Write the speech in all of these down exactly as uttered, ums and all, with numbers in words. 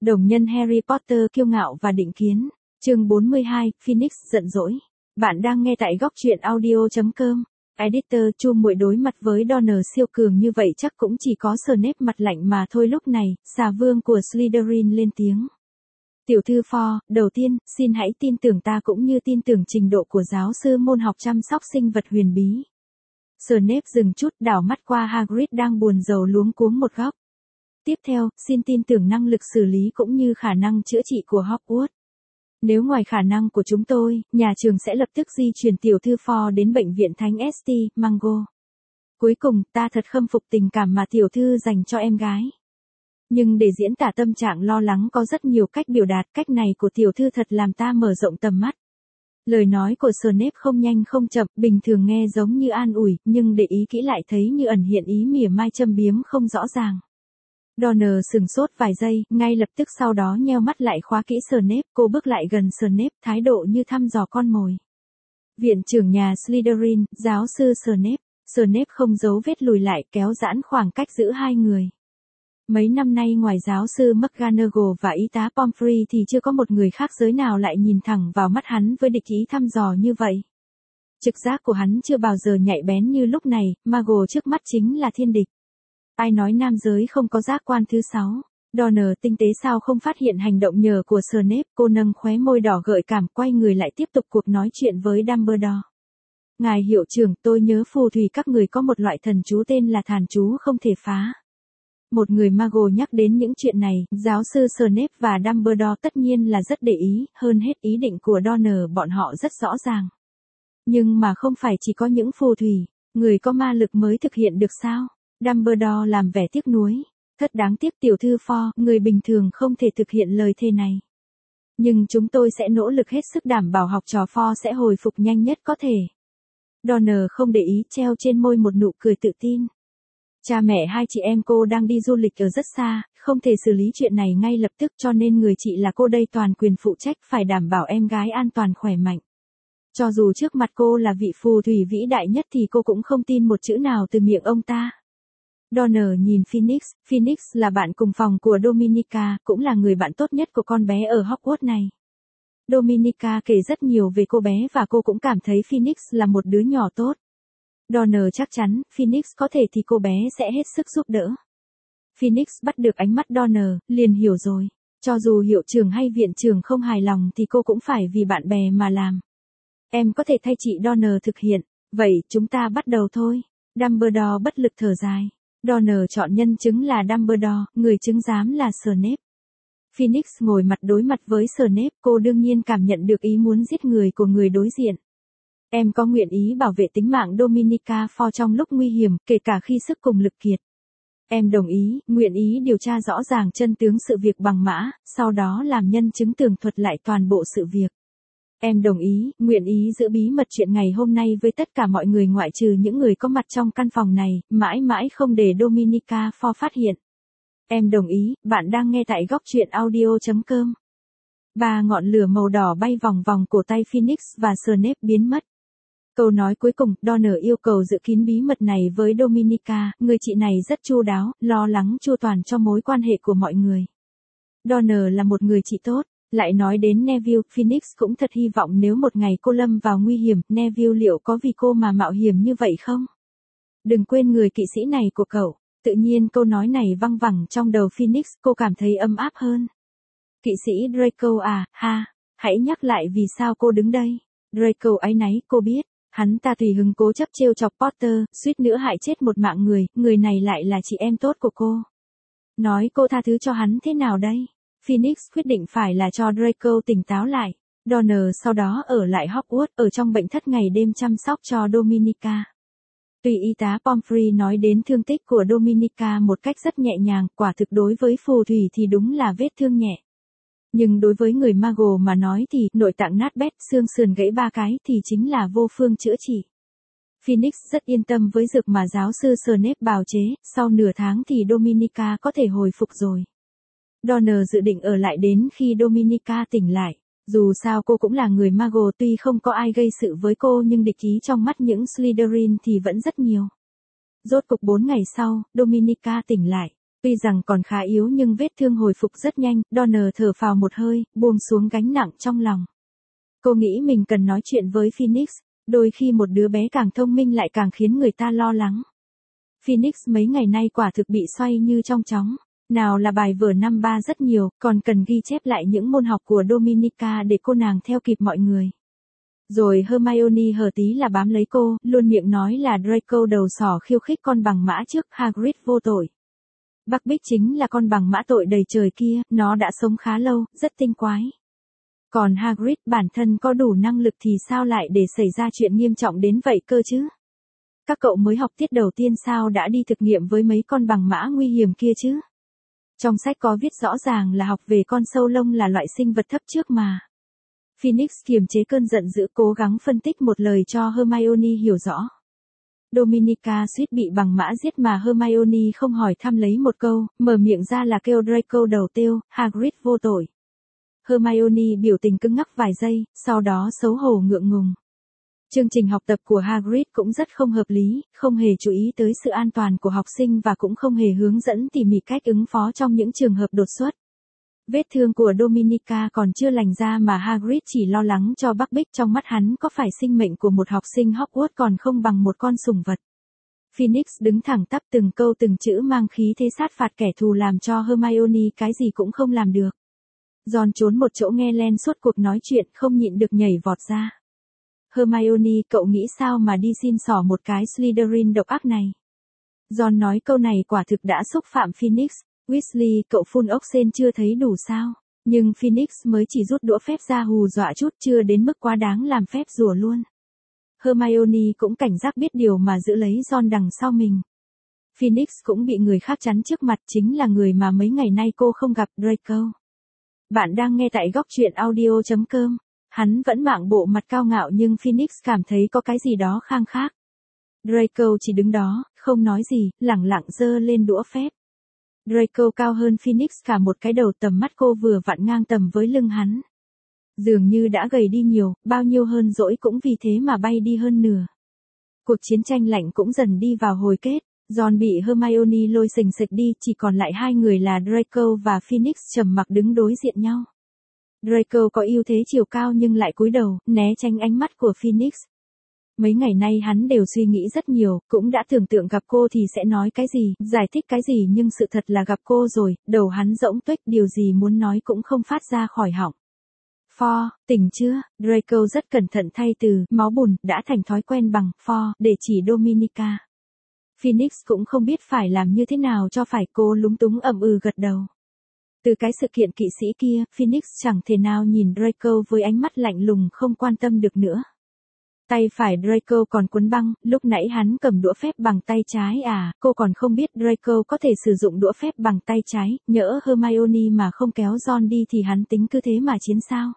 Đồng nhân Harry Potter kiêu ngạo và định kiến. Chương bốn mươi hai, Phoenix giận dỗi. Bạn đang nghe tại góc truyện audio chấm com. Editor Chu Muội đối mặt với Donner siêu cường như vậy chắc cũng chỉ có Snape mặt lạnh mà thôi. Lúc này, xà vương của Slytherin lên tiếng. Tiểu thư For, đầu tiên, xin hãy tin tưởng ta cũng như tin tưởng trình độ của giáo sư môn học chăm sóc sinh vật huyền bí. Snape dừng chút đảo mắt qua Hagrid đang buồn rầu luống cuống một góc. Tiếp theo, xin tin tưởng năng lực xử lý cũng như khả năng chữa trị của Hogwarts. Nếu ngoài khả năng của chúng tôi, nhà trường sẽ lập tức di chuyển tiểu thư For đến bệnh viện Thánh St. Mungo. Cuối cùng, ta thật khâm phục tình cảm mà tiểu thư dành cho em gái. Nhưng để diễn tả tâm trạng lo lắng có rất nhiều cách biểu đạt, cách này của tiểu thư thật làm ta mở rộng tầm mắt. Lời nói của Snape không nhanh không chậm, bình thường nghe giống như an ủi, nhưng để ý kỹ lại thấy như ẩn hiện ý mỉa mai châm biếm không rõ ràng. Donner sừng sốt vài giây, ngay lập tức sau đó nheo mắt lại khóa kỹ Snape, cô bước lại gần Snape, thái độ như thăm dò con mồi. Viện trưởng nhà Slytherin, giáo sư Snape. Snape không giấu vết lùi lại, kéo giãn khoảng cách giữa hai người. Mấy năm nay ngoài giáo sư McGonagall và y tá Pomfrey thì chưa có một người khác giới nào lại nhìn thẳng vào mắt hắn với địch ý thăm dò như vậy. Trực giác của hắn chưa bao giờ nhạy bén như lúc này, Muggle trước mắt chính là thiên địch. Ai nói nam giới không có giác quan thứ sáu? Donner tinh tế sao không phát hiện hành động nhờ của Snape, cô nâng khóe môi đỏ gợi cảm quay người lại tiếp tục cuộc nói chuyện với Dumbledore. Ngài hiệu trưởng, tôi nhớ phù thủy các người có một loại thần chú tên là thàn chú không thể phá. Một người Muggle nhắc đến những chuyện này, giáo sư Snape và Dumbledore tất nhiên là rất để ý, hơn hết ý định của Donner bọn họ rất rõ ràng. Nhưng mà không phải chỉ có những phù thủy, người có ma lực mới thực hiện được sao? Dumbledore làm vẻ tiếc nuối. Thật đáng tiếc tiểu thư For, người bình thường không thể thực hiện lời thề này. Nhưng chúng tôi sẽ nỗ lực hết sức đảm bảo học trò For sẽ hồi phục nhanh nhất có thể. Donner không để ý, treo trên môi một nụ cười tự tin. Cha mẹ hai chị em cô đang đi du lịch ở rất xa, không thể xử lý chuyện này ngay lập tức cho nên người chị là cô đây toàn quyền phụ trách phải đảm bảo em gái an toàn khỏe mạnh. Cho dù trước mặt cô là vị phù thủy vĩ đại nhất thì cô cũng không tin một chữ nào từ miệng ông ta. Donner nhìn Phoenix, Phoenix là bạn cùng phòng của Dominica, cũng là người bạn tốt nhất của con bé ở Hogwarts này. Dominica kể rất nhiều về cô bé và cô cũng cảm thấy Phoenix là một đứa nhỏ tốt. Donner chắc chắn, Phoenix có thể thì cô bé sẽ hết sức giúp đỡ. Phoenix bắt được ánh mắt Donner, liền hiểu rồi. Cho dù hiệu trưởng hay viện trưởng không hài lòng thì cô cũng phải vì bạn bè mà làm. Em có thể thay chị Donner thực hiện, vậy chúng ta bắt đầu thôi. Dumbledore bất lực thở dài. Donner chọn nhân chứng là Dumbledore, người chứng giám là Snape. Phoenix ngồi mặt đối mặt với Snape, cô đương nhiên cảm nhận được ý muốn giết người của người đối diện. Em có nguyện ý bảo vệ tính mạng Dominica For trong lúc nguy hiểm, kể cả khi sức cùng lực kiệt. Em đồng ý, nguyện ý điều tra rõ ràng chân tướng sự việc bằng mã, sau đó làm nhân chứng tường thuật lại toàn bộ sự việc. Em đồng ý, nguyện ý giữ bí mật chuyện ngày hôm nay với tất cả mọi người ngoại trừ những người có mặt trong căn phòng này, mãi mãi không để Dominica For phát hiện. Em đồng ý, bạn đang nghe tại góc truyện audio chấm com. Ba ngọn lửa màu đỏ bay vòng vòng cổ tay Phoenix và Snape biến mất. Câu nói cuối cùng, Donner yêu cầu giữ kín bí mật này với Dominica, người chị này rất chu đáo, lo lắng chu toàn cho mối quan hệ của mọi người. Donner là một người chị tốt. Lại nói đến Neville, Phoenix cũng thật hy vọng nếu một ngày cô lâm vào nguy hiểm, Neville liệu có vì cô mà mạo hiểm như vậy không? Đừng quên người kỵ sĩ này của cậu. Tự nhiên câu nói này văng vẳng trong đầu Phoenix, cô cảm thấy ấm áp hơn. Kỵ sĩ Draco à, ha, hãy nhắc lại vì sao cô đứng đây. Draco áy náy, cô biết, hắn ta tùy hứng cố chấp trêu chọc Potter, suýt nữa hại chết một mạng người, người này lại là chị em tốt của cô. Nói cô tha thứ cho hắn thế nào đây? Phoenix quyết định phải là cho Draco tỉnh táo lại. Donner sau đó ở lại Hogwarts, ở trong bệnh thất ngày đêm chăm sóc cho Dominica. Tuy y tá Pomfrey nói đến thương tích của Dominica một cách rất nhẹ nhàng, quả thực đối với phù thủy thì đúng là vết thương nhẹ. Nhưng đối với người Muggle mà nói thì nội tạng nát bét, xương sườn gãy ba cái thì chính là vô phương chữa trị. Phoenix rất yên tâm với dược mà giáo sư Snape bào chế, sau nửa tháng thì Dominica có thể hồi phục rồi. Donner dự định ở lại đến khi Dominica tỉnh lại. Dù sao cô cũng là người Muggle, tuy không có ai gây sự với cô nhưng địch ý trong mắt những Slytherin thì vẫn rất nhiều. Rốt cục bốn ngày sau, Dominica tỉnh lại. Tuy rằng còn khá yếu nhưng vết thương hồi phục rất nhanh, Donner thở phào một hơi, buông xuống gánh nặng trong lòng. Cô nghĩ mình cần nói chuyện với Phoenix, đôi khi một đứa bé càng thông minh lại càng khiến người ta lo lắng. Phoenix mấy ngày nay quả thực bị xoay như trong chóng, nào là bài vở năm ba rất nhiều, còn cần ghi chép lại những môn học của Dominica để cô nàng theo kịp mọi người. Rồi Hermione hờ tí là bám lấy cô, luôn miệng nói là Draco đầu sỏ khiêu khích con bằng mã trước Hagrid vô tội. Buckbeak chính là con bằng mã tội đầy trời kia, nó đã sống khá lâu, rất tinh quái. Còn Hagrid bản thân có đủ năng lực thì sao lại để xảy ra chuyện nghiêm trọng đến vậy cơ chứ? Các cậu mới học tiết đầu tiên sao đã đi thực nghiệm với mấy con bằng mã nguy hiểm kia chứ? Trong sách có viết rõ ràng là học về con sâu lông là loại sinh vật thấp trước mà. Phoenix kiềm chế cơn giận dữ cố gắng phân tích một lời cho Hermione hiểu rõ. Dominica suýt bị bằng mã giết mà Hermione không hỏi thăm lấy một câu, mở miệng ra là kêu Draco đầu tiêu, Hagrid vô tội. Hermione biểu tình cứng ngắc vài giây, sau đó xấu hổ ngượng ngùng. Chương trình học tập của Hagrid cũng rất không hợp lý, không hề chú ý tới sự an toàn của học sinh và cũng không hề hướng dẫn tỉ mỉ cách ứng phó trong những trường hợp đột xuất. Vết thương của Dominica còn chưa lành ra mà Hagrid chỉ lo lắng cho Buckbeak, trong mắt hắn có phải sinh mệnh của một học sinh Hogwarts còn không bằng một con sủng vật. Phoenix đứng thẳng tắp từng câu từng chữ mang khí thế sát phạt kẻ thù làm cho Hermione cái gì cũng không làm được. Ron trốn một chỗ nghe len suốt cuộc nói chuyện không nhịn được nhảy vọt ra. Hermione, cậu nghĩ sao mà đi xin xỏ một cái Slytherin độc ác này? Ron nói câu này quả thực đã xúc phạm Phoenix. Weasley, cậu phun ốc sên chưa thấy đủ sao? Nhưng Phoenix mới chỉ rút đũa phép ra hù dọa chút, chưa đến mức quá đáng làm phép rùa luôn. Hermione cũng cảnh giác biết điều mà giữ lấy Ron đằng sau mình. Phoenix cũng bị người khác chắn trước mặt, chính là người mà mấy ngày nay cô không gặp, Draco. Bạn đang nghe tại góc truyện audio chấm com. Hắn vẫn mảng bộ mặt cao ngạo nhưng Phoenix cảm thấy có cái gì đó khang khác. Draco chỉ đứng đó, không nói gì, lẳng lặng giơ lên đũa phép. Draco cao hơn Phoenix cả một cái đầu, tầm mắt cô vừa vặn ngang tầm với lưng hắn. Dường như đã gầy đi nhiều, bao nhiêu hơn dỗi cũng vì thế mà bay đi hơn nửa. Cuộc chiến tranh lạnh cũng dần đi vào hồi kết, Ron bị Hermione lôi sềnh sệch đi, chỉ còn lại hai người là Draco và Phoenix trầm mặc đứng đối diện nhau. Draco có ưu thế chiều cao nhưng lại cúi đầu, né tránh ánh mắt của Phoenix. Mấy ngày nay hắn đều suy nghĩ rất nhiều, cũng đã tưởng tượng gặp cô thì sẽ nói cái gì, giải thích cái gì, nhưng sự thật là gặp cô rồi, đầu hắn rỗng tuếch, điều gì muốn nói cũng không phát ra khỏi họng. For, tỉnh chưa? Draco rất cẩn thận thay từ máu bùn đã thành thói quen bằng for để chỉ Dominica. Phoenix cũng không biết phải làm như thế nào cho phải, cô lúng túng ậm ừ gật đầu. Từ cái sự kiện kỵ sĩ kia, Phoenix chẳng thể nào nhìn Draco với ánh mắt lạnh lùng không quan tâm được nữa. Tay phải Draco còn cuốn băng, lúc nãy hắn cầm đũa phép bằng tay trái à, cô còn không biết Draco có thể sử dụng đũa phép bằng tay trái, nhỡ Hermione mà không kéo Ron đi thì hắn tính cứ thế mà chiến sao.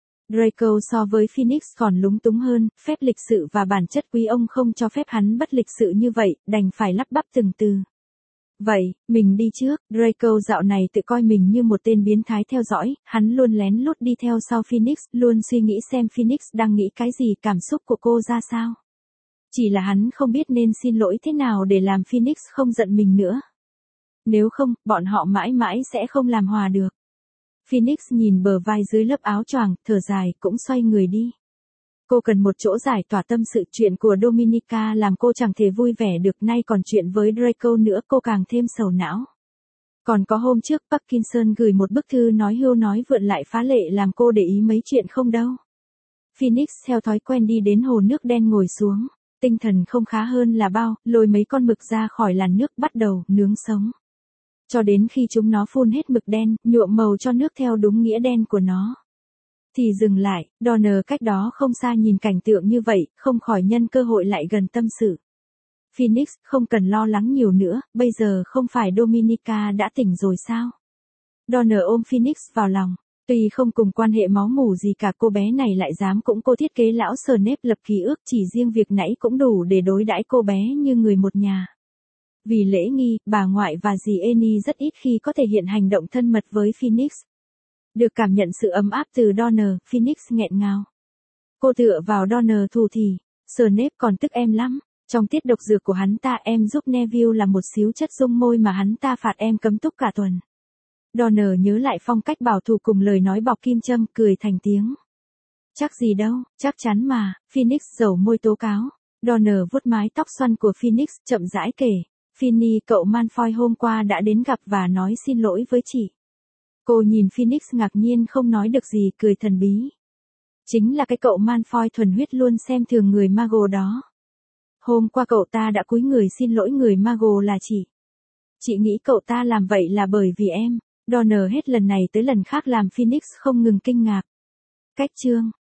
Draco so với Phoenix còn lúng túng hơn, phép lịch sự và bản chất quý ông không cho phép hắn bất lịch sự như vậy, đành phải lắp bắp từng từ. Vậy, mình đi trước. Draco dạo này tự coi mình như một tên biến thái theo dõi, hắn luôn lén lút đi theo sau Phoenix, luôn suy nghĩ xem Phoenix đang nghĩ cái gì, cảm xúc của cô ra sao. Chỉ là hắn không biết nên xin lỗi thế nào để làm Phoenix không giận mình nữa. Nếu không, bọn họ mãi mãi sẽ không làm hòa được. Phoenix nhìn bờ vai dưới lớp áo choàng, thở dài, cũng xoay người đi. Cô cần một chỗ giải tỏa tâm sự, chuyện của Dominica làm cô chẳng thể vui vẻ được, nay còn chuyện với Draco nữa, cô càng thêm sầu não. Còn có hôm trước Parkinson gửi một bức thư nói hưu nói vượn lại phá lệ làm cô để ý mấy chuyện không đâu. Phoenix theo thói quen đi đến hồ nước đen ngồi xuống, tinh thần không khá hơn là bao, lôi mấy con mực ra khỏi làn nước bắt đầu nướng sống. Cho đến khi chúng nó phun hết mực đen, nhuộm màu cho nước theo đúng nghĩa đen của nó. Thì dừng lại, Donner cách đó không xa nhìn cảnh tượng như vậy, không khỏi nhân cơ hội lại gần tâm sự. Phoenix, không cần lo lắng nhiều nữa, bây giờ không phải Dominica đã tỉnh rồi sao? Donner ôm Phoenix vào lòng, tuy không cùng quan hệ máu mủ gì cả, cô bé này lại dám cũng cô thiết kế lão Snape lập ký ước, chỉ riêng việc nãy cũng đủ để đối đãi cô bé như người một nhà. Vì lễ nghi, bà ngoại và dì Annie rất ít khi có thể hiện hành động thân mật với Phoenix. Được cảm nhận sự ấm áp từ Donner, Phoenix nghẹn ngào. Cô tựa vào Donner thủ thỉ, Snape còn tức em lắm, Trong tiết độc dược của hắn ta em giúp Neville là một xíu chất dung môi mà hắn ta phạt em cấm túc cả tuần. Donner nhớ lại phong cách bảo thủ cùng lời nói bọc kim châm, cười thành tiếng. Chắc gì đâu, chắc chắn mà, Phoenix dầu môi tố cáo. Donner vuốt mái tóc xoăn của Phoenix, chậm rãi kể. Finny, cậu Malfoy hôm qua đã đến gặp và nói xin lỗi với chị. Cô nhìn Phoenix ngạc nhiên không nói được gì, cười thần bí. Chính là cái cậu Malfoy thuần huyết luôn xem thường người Mago đó. Hôm qua cậu ta đã cúi người xin lỗi người Mago là chị. Chị nghĩ cậu ta làm vậy là bởi vì em. Donner hết lần này tới lần khác làm Phoenix không ngừng kinh ngạc. Cách chương